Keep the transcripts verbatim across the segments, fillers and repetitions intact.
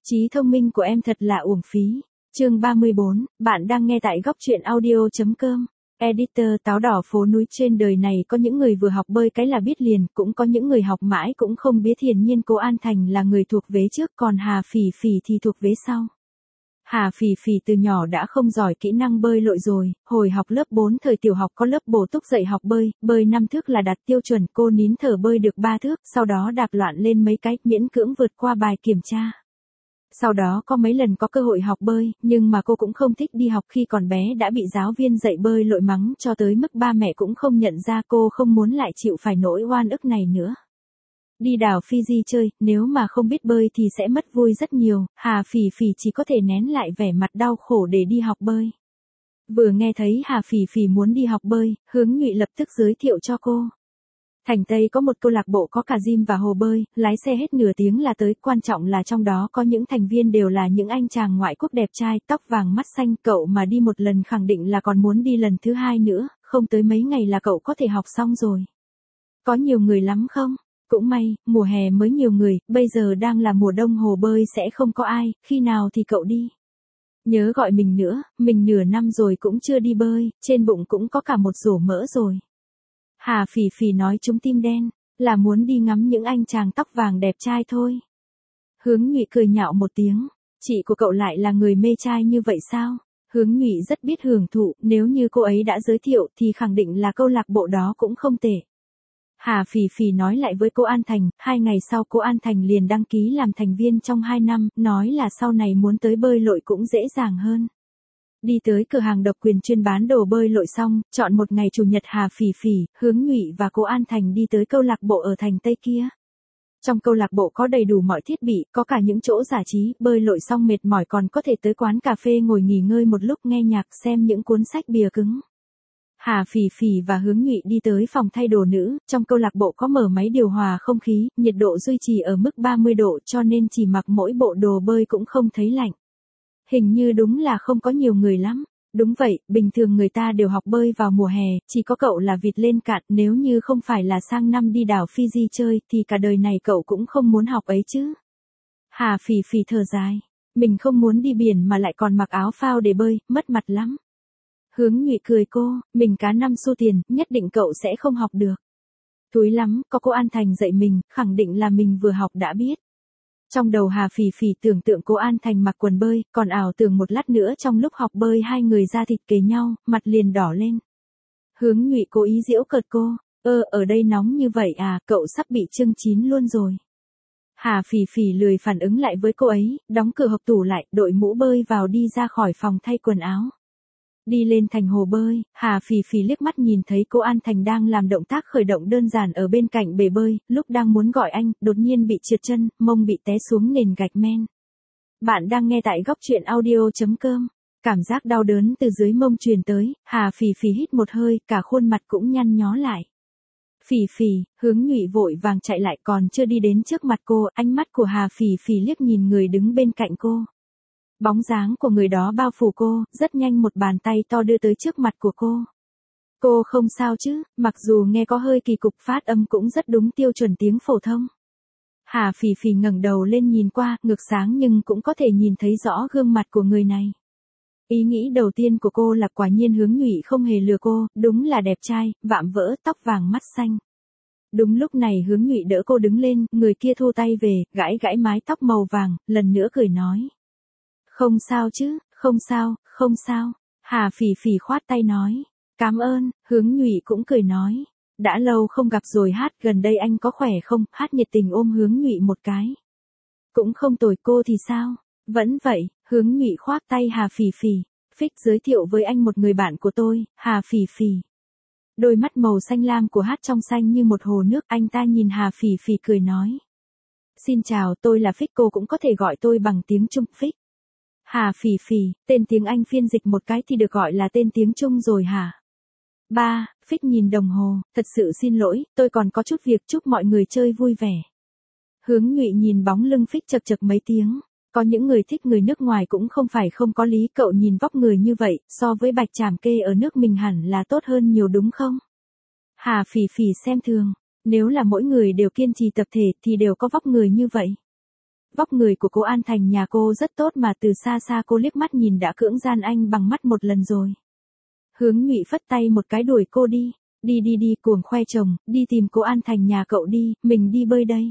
Trí thông minh của em thật là uổng phí. Chương ba mươi bốn, bạn đang nghe tại góc truyện audio chấm com. Editor táo đỏ phố núi. Trên đời này có những người vừa học bơi cái là biết liền, cũng có những người học mãi cũng không biết. Hiển nhiên cô An Thành là người thuộc vế trước, còn Hà Phỉ Phỉ thì thuộc vế sau. Hà Phỉ Phỉ từ nhỏ đã không giỏi kỹ năng bơi lội rồi, hồi học lớp bốn thời tiểu học có lớp bổ túc dạy học bơi, bơi năm thước là đạt tiêu chuẩn, cô nín thở bơi được ba thước, sau đó đạp loạn lên mấy cái, miễn cưỡng vượt qua bài kiểm tra. Sau đó có mấy lần có cơ hội học bơi, nhưng mà cô cũng không thích đi học. Khi còn bé đã bị giáo viên dạy bơi lội mắng cho tới mức ba mẹ cũng không nhận ra. Cô không muốn lại chịu phải nỗi oan ức này nữa. Đi đảo Fiji chơi, nếu mà không biết bơi thì sẽ mất vui rất nhiều. Hà Phỉ Phỉ chỉ có thể nén lại vẻ mặt đau khổ để đi học bơi. Vừa nghe thấy Hà Phỉ Phỉ muốn đi học bơi, Hướng Nhụy lập tức giới thiệu cho cô. Thành Tây có một câu lạc bộ có cả gym và hồ bơi, lái xe hết nửa tiếng là tới, quan trọng là trong đó có những thành viên đều là những anh chàng ngoại quốc đẹp trai, tóc vàng mắt xanh. Cậu mà đi một lần khẳng định là còn muốn đi lần thứ hai nữa, không tới mấy ngày là cậu có thể học xong rồi. Có nhiều người lắm không? Cũng may, mùa hè mới nhiều người, bây giờ đang là mùa đông hồ bơi sẽ không có ai, khi nào thì cậu đi. Nhớ gọi mình nữa, mình nửa năm rồi cũng chưa đi bơi, trên bụng cũng có cả một rổ mỡ rồi. Hà Phỉ Phỉ nói trúng tim đen, là muốn đi ngắm những anh chàng tóc vàng đẹp trai thôi. Hướng Nhụy cười nhạo một tiếng, chị của cậu lại là người mê trai như vậy sao? Hướng Nhụy rất biết hưởng thụ, nếu như cô ấy đã giới thiệu thì khẳng định là câu lạc bộ đó cũng không tệ. Hà Phỉ Phỉ nói lại với cô An Thành, hai ngày sau cô An Thành liền đăng ký làm thành viên trong hai năm, nói là sau này muốn tới bơi lội cũng dễ dàng hơn. Đi tới cửa hàng độc quyền chuyên bán đồ bơi lội xong, chọn một ngày chủ nhật Hà Phỉ Phỉ, Hướng Nhụy và cô An Thành đi tới câu lạc bộ ở thành Tây kia. Trong câu lạc bộ có đầy đủ mọi thiết bị, có cả những chỗ giải trí, bơi lội xong mệt mỏi còn có thể tới quán cà phê ngồi nghỉ ngơi một lúc, nghe nhạc, xem những cuốn sách bìa cứng. Hà Phỉ Phỉ và Hướng Nhụy đi tới phòng thay đồ nữ, trong câu lạc bộ có mở máy điều hòa không khí, nhiệt độ duy trì ở mức ba mươi độ cho nên chỉ mặc mỗi bộ đồ bơi cũng không thấy lạnh. Hình như đúng là không có nhiều người lắm. Đúng vậy, bình thường người ta đều học bơi vào mùa hè, chỉ có cậu là vịt lên cạn, nếu như không phải là sang năm đi đảo Fiji chơi thì cả đời này cậu cũng không muốn học ấy chứ. Hà Phỉ Phỉ thở dài, mình không muốn đi biển mà lại còn mặc áo phao để bơi, mất mặt lắm. Hướng Nhụy cười cô, mình cá năm xu tiền, nhất định cậu sẽ không học được. Thúi lắm, có cô An Thành dạy mình, khẳng định là mình vừa học đã biết. Trong đầu Hà Phỉ Phỉ tưởng tượng cô An Thành mặc quần bơi, còn ảo tưởng một lát nữa trong lúc học bơi hai người da thịt kề nhau, mặt liền đỏ lên. Hướng Nhụy cố ý giễu cợt cô, ơ ở đây nóng như vậy à, cậu sắp bị chưng chín luôn rồi. Hà Phỉ Phỉ lười phản ứng lại với cô ấy, đóng cửa hộc tủ lại, đội mũ bơi vào đi ra khỏi phòng thay quần áo. Đi lên thành hồ bơi, Hà Phỉ Phỉ liếc mắt nhìn thấy cô An Thành đang làm động tác khởi động đơn giản ở bên cạnh bể bơi, lúc đang muốn gọi anh, đột nhiên bị trượt chân, mông bị té xuống nền gạch men. Bạn đang nghe tại góc truyện audio chấm com. Cảm giác đau đớn từ dưới mông truyền tới, Hà Phỉ Phỉ hít một hơi, cả khuôn mặt cũng nhăn nhó lại. Phỉ Phỉ, Hướng Nhụy vội vàng chạy lại, còn chưa đi đến trước mặt cô, ánh mắt của Hà Phỉ Phỉ liếc nhìn người đứng bên cạnh cô. Bóng dáng của người đó bao phủ cô, rất nhanh một bàn tay to đưa tới trước mặt của cô. Cô không sao chứ, mặc dù nghe có hơi kỳ cục, phát âm cũng rất đúng tiêu chuẩn tiếng phổ thông. Hà Phỉ Phỉ ngẩng đầu lên nhìn qua, ngực sáng nhưng cũng có thể nhìn thấy rõ gương mặt của người này. Ý nghĩ đầu tiên của cô là quả nhiên Hướng Nhụy không hề lừa cô, đúng là đẹp trai, vạm vỡ, tóc vàng mắt xanh. Đúng lúc này Hướng Nhụy đỡ cô đứng lên, người kia thu tay về, gãi gãi mái tóc màu vàng, lần nữa cười nói. Không sao chứ, không sao, không sao. Hà Phỉ Phỉ khoát tay nói. Cảm ơn, Hướng Nhụy cũng cười nói. Đã lâu không gặp rồi, hát gần đây anh có khỏe không? Hát nhiệt tình ôm Hướng Nhụy một cái. Cũng không tồi, cô thì sao? Vẫn vậy, Hướng Nhụy khoác tay Hà Phỉ Phỉ. Phích giới thiệu với anh một người bạn của tôi, Hà Phỉ Phỉ. Đôi mắt màu xanh lam của hát trong xanh như một hồ nước, anh ta nhìn Hà Phỉ Phỉ cười nói. Xin chào, tôi là Phích, cô cũng có thể gọi tôi bằng tiếng Trung Phích. Hà Phỉ Phỉ, tên tiếng Anh phiên dịch một cái thì được gọi là tên tiếng Trung rồi hả? Ba, Phích nhìn đồng hồ, thật sự xin lỗi, tôi còn có chút việc, chúc mọi người chơi vui vẻ. Hướng Nhụy nhìn bóng lưng Phích chật chật mấy tiếng, có những người thích người nước ngoài cũng không phải không có lý, cậu nhìn vóc người như vậy, so với Bạch Trảm Kê ở nước mình hẳn là tốt hơn nhiều đúng không? Hà Phỉ Phỉ xem thường, nếu là mỗi người đều kiên trì tập thể thì đều có vóc người như vậy. Vóc người của cô An Thành nhà cô rất tốt mà từ xa xa cô liếc mắt nhìn đã cưỡng gian anh bằng mắt một lần rồi. Hướng Nhụy phất tay một cái đuổi cô đi. Đi đi đi cuồng khoe chồng, đi tìm cô An Thành nhà cậu đi, mình đi bơi đây.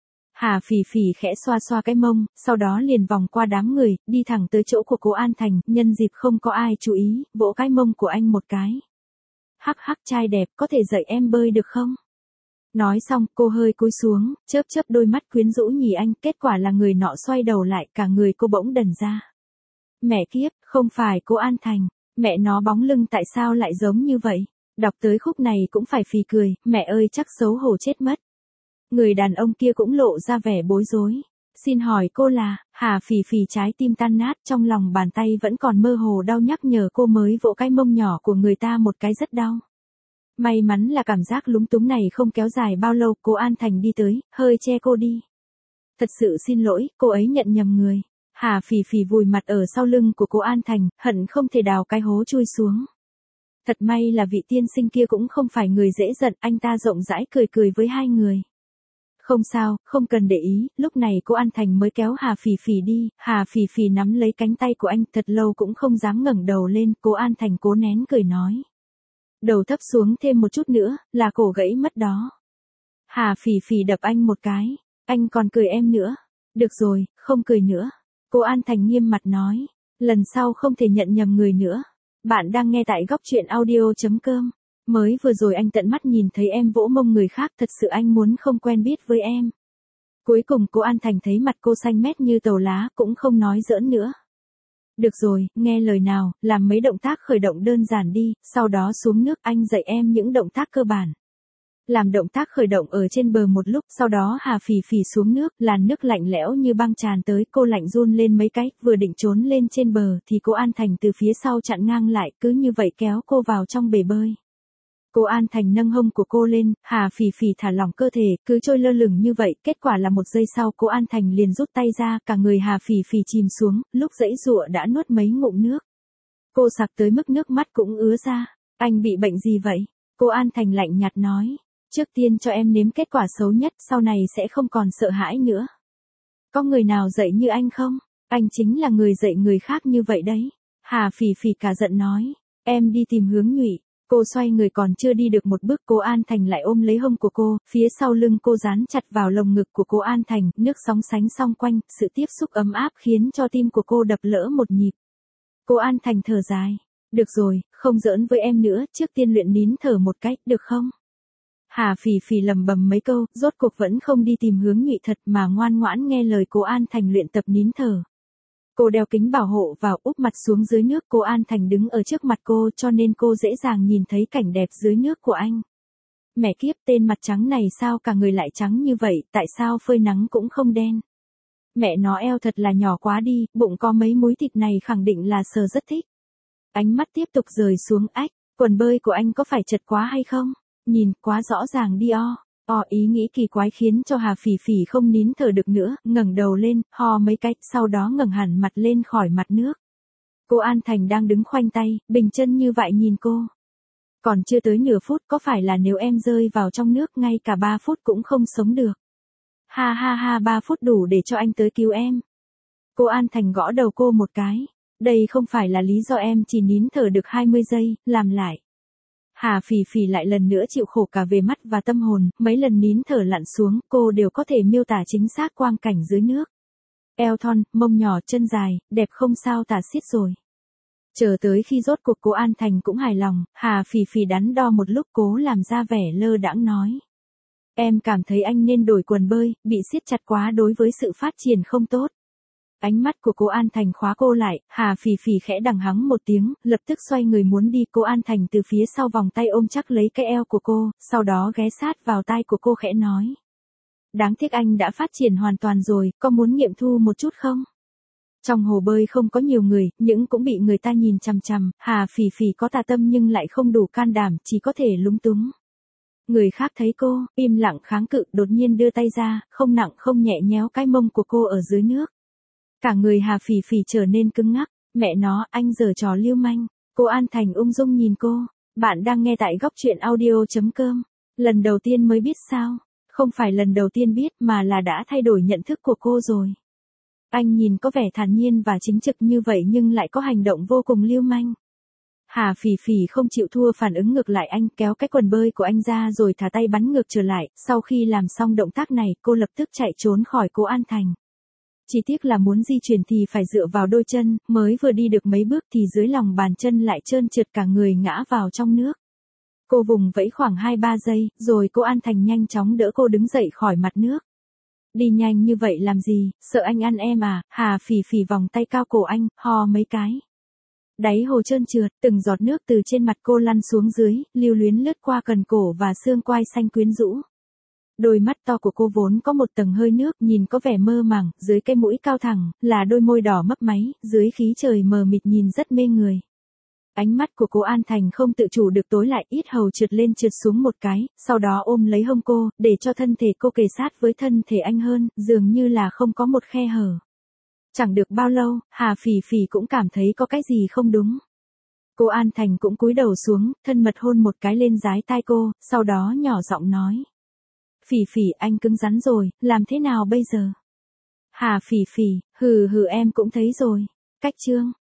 Hà Phỉ Phỉ khẽ xoa xoa cái mông, sau đó liền vòng qua đám người, đi thẳng tới chỗ của cô An Thành, nhân dịp không có ai chú ý, vỗ cái mông của anh một cái. Hắc hắc trai đẹp, có thể dạy em bơi được không? Nói xong, cô hơi cúi xuống, chớp chớp đôi mắt quyến rũ nhìn anh, kết quả là người nọ xoay đầu lại, cả người cô bỗng đần ra. Mẹ kiếp, không phải cô An Thành, mẹ nó bóng lưng tại sao lại giống như vậy? Đọc tới khúc này cũng phải phì cười, mẹ ơi chắc xấu hổ chết mất. Người đàn ông kia cũng lộ ra vẻ bối rối. Xin hỏi cô là, Hà Phỉ Phỉ trái tim tan nát trong lòng bàn tay vẫn còn mơ hồ đau nhắc nhở cô mới vỗ cái mông nhỏ của người ta một cái rất đau. May mắn là cảm giác lúng túng này không kéo dài bao lâu, cô An Thành đi tới, hơi che cô đi. Thật sự xin lỗi, cô ấy nhận nhầm người. Hà Phỉ Phỉ vùi mặt ở sau lưng của cô An Thành, hận không thể đào cái hố chui xuống. Thật may là vị tiên sinh kia cũng không phải người dễ giận, anh ta rộng rãi cười cười với hai người. Không sao, không cần để ý, lúc này cô An Thành mới kéo Hà Phỉ Phỉ đi, Hà Phỉ Phỉ nắm lấy cánh tay của anh thật lâu cũng không dám ngẩng đầu lên, cô An Thành cố nén cười nói. Đầu thấp xuống thêm một chút nữa, là cổ gãy mất đó. Hà Phỉ Phỉ đập anh một cái, anh còn cười em nữa. Được rồi, không cười nữa. Cô An Thành nghiêm mặt nói, lần sau không thể nhận nhầm người nữa. Bạn đang nghe tại góc truyện audio.com. Mới vừa rồi anh tận mắt nhìn thấy em vỗ mông người khác, thật sự anh muốn không quen biết với em. Cuối cùng cô An Thành thấy mặt cô xanh mét như tàu lá, cũng không nói giỡn nữa. Được rồi, nghe lời nào, làm mấy động tác khởi động đơn giản đi, sau đó xuống nước anh dạy em những động tác cơ bản. Làm động tác khởi động ở trên bờ một lúc, sau đó Hà Phỉ Phỉ xuống nước, làn nước lạnh lẽo như băng tràn tới, cô lạnh run lên mấy cái, vừa định trốn lên trên bờ thì cô An Thành từ phía sau chặn ngang lại, cứ như vậy kéo cô vào trong bể bơi. Cô An Thành nâng hông của cô lên, Hà Phỉ Phỉ thả lỏng cơ thể, cứ trôi lơ lửng như vậy, kết quả là một giây sau cô An Thành liền rút tay ra, cả người Hà Phỉ Phỉ chìm xuống, lúc giãy giụa đã nuốt mấy ngụm nước. Cô sặc tới mức nước mắt cũng ứa ra. Anh bị bệnh gì vậy? Cô An Thành lạnh nhạt nói. Trước tiên cho em nếm kết quả xấu nhất, sau này sẽ không còn sợ hãi nữa. Có người nào dạy như anh không? Anh chính là người dạy người khác như vậy đấy. Hà Phỉ Phỉ cả giận nói. Em đi tìm Hướng Nhụy. Cô xoay người còn chưa đi được một bước cô An Thành lại ôm lấy hông của cô, phía sau lưng cô dán chặt vào lồng ngực của cô An Thành, nước sóng sánh song quanh, sự tiếp xúc ấm áp khiến cho tim của cô đập lỡ một nhịp. Cô An Thành thở dài. Được rồi, không giỡn với em nữa, trước tiên luyện nín thở một cách, được không? Hà Phỉ Phỉ lầm bầm mấy câu, rốt cuộc vẫn không đi tìm Hướng Nhụy thật mà ngoan ngoãn nghe lời cô An Thành luyện tập nín thở. Cô đeo kính bảo hộ vào, úp mặt xuống dưới nước, cô An Thành đứng ở trước mặt cô cho nên cô dễ dàng nhìn thấy cảnh đẹp dưới nước của anh. Mẹ kiếp, tên mặt trắng này sao cả người lại trắng như vậy, tại sao phơi nắng cũng không đen. Mẹ nó eo thật là nhỏ quá đi, bụng có mấy múi thịt này khẳng định là sờ rất thích. Ánh mắt tiếp tục rời xuống, ách, quần bơi của anh có phải chật quá hay không? Nhìn, quá rõ ràng đi o. O ý nghĩ kỳ quái khiến cho Hà Phỉ Phỉ không nín thở được nữa, ngẩng đầu lên, ho mấy cái, sau đó ngẩng hẳn mặt lên khỏi mặt nước. Cô An Thành đang đứng khoanh tay, bình chân như vậy nhìn cô. Còn chưa tới nửa phút, có phải là nếu em rơi vào trong nước ngay cả ba phút cũng không sống được. Ha ha ha, ba phút đủ để cho anh tới cứu em. Cô An Thành gõ đầu cô một cái. Đây không phải là lý do em chỉ nín thở được hai mươi giây, làm lại. Hà Phỉ Phỉ lại lần nữa chịu khổ cả về mắt và tâm hồn, mấy lần nín thở lặn xuống, cô đều có thể miêu tả chính xác quang cảnh dưới nước. Eo thon, mông nhỏ, chân dài, đẹp không sao tả xiết rồi. Chờ tới khi rốt cuộc cô An Thành cũng hài lòng, Hà Phỉ Phỉ đắn đo một lúc cố làm ra vẻ lơ đãng nói. Em cảm thấy anh nên đổi quần bơi, bị siết chặt quá đối với sự phát triển không tốt. Ánh mắt của cô An Thành khóa cô lại, Hà Phỉ Phỉ khẽ đằng hắng một tiếng, lập tức xoay người muốn đi, cô An Thành từ phía sau vòng tay ôm chắc lấy cái eo của cô, sau đó ghé sát vào tai của cô khẽ nói. Đáng tiếc anh đã phát triển hoàn toàn rồi, có muốn nghiệm thu một chút không? Trong hồ bơi không có nhiều người, nhưng cũng bị người ta nhìn chằm chằm, Hà Phỉ Phỉ có tà tâm nhưng lại không đủ can đảm, chỉ có thể lúng túng. Người khác thấy cô, im lặng kháng cự, đột nhiên đưa tay ra, không nặng không nhẹ nhéo cái mông của cô ở dưới nước. Cả người Hà Phỉ Phỉ trở nên cứng ngắc, mẹ nó, anh giở trò lưu manh. Cô An Thành ung dung nhìn cô, bạn đang nghe tại góc truyện audio.com. Lần đầu tiên mới biết sao? Không phải lần đầu tiên biết mà là đã thay đổi nhận thức của cô rồi. Anh nhìn có vẻ thản nhiên và chính trực như vậy nhưng lại có hành động vô cùng lưu manh. Hà Phỉ Phỉ không chịu thua phản ứng ngược lại anh, kéo cái quần bơi của anh ra rồi thả tay bắn ngược trở lại, sau khi làm xong động tác này, cô lập tức chạy trốn khỏi Cố An Thành. Chỉ tiếc là muốn di chuyển thì phải dựa vào đôi chân, mới vừa đi được mấy bước thì dưới lòng bàn chân lại trơn trượt cả người ngã vào trong nước. Cô vùng vẫy khoảng hai ba giây, rồi Cố An Thành nhanh chóng đỡ cô đứng dậy khỏi mặt nước. Đi nhanh như vậy làm gì, sợ anh ăn em à? Hà Phỉ Phỉ vòng tay cao cổ anh, ho mấy cái. Đáy hồ trơn trượt, từng giọt nước từ trên mặt cô lăn xuống dưới, lưu luyến lướt qua cần cổ và xương quai xanh quyến rũ. Đôi mắt to của cô vốn có một tầng hơi nước, nhìn có vẻ mơ màng, dưới cái mũi cao thẳng, là đôi môi đỏ mấp máy, dưới khí trời mờ mịt nhìn rất mê người. Ánh mắt của Cố An Thành không tự chủ được tối lại, ít hầu trượt lên trượt xuống một cái, sau đó ôm lấy hông cô, để cho thân thể cô kề sát với thân thể anh hơn, dường như là không có một khe hở. Chẳng được bao lâu, Hà Phỉ Phỉ cũng cảm thấy có cái gì không đúng. Cố An Thành cũng cúi đầu xuống, thân mật hôn một cái lên dái tai cô, sau đó nhỏ giọng nói. Phỉ Phỉ, anh cứng rắn rồi, làm thế nào bây giờ? Hà Phỉ Phỉ, hừ hừ, em cũng thấy rồi. Cách chương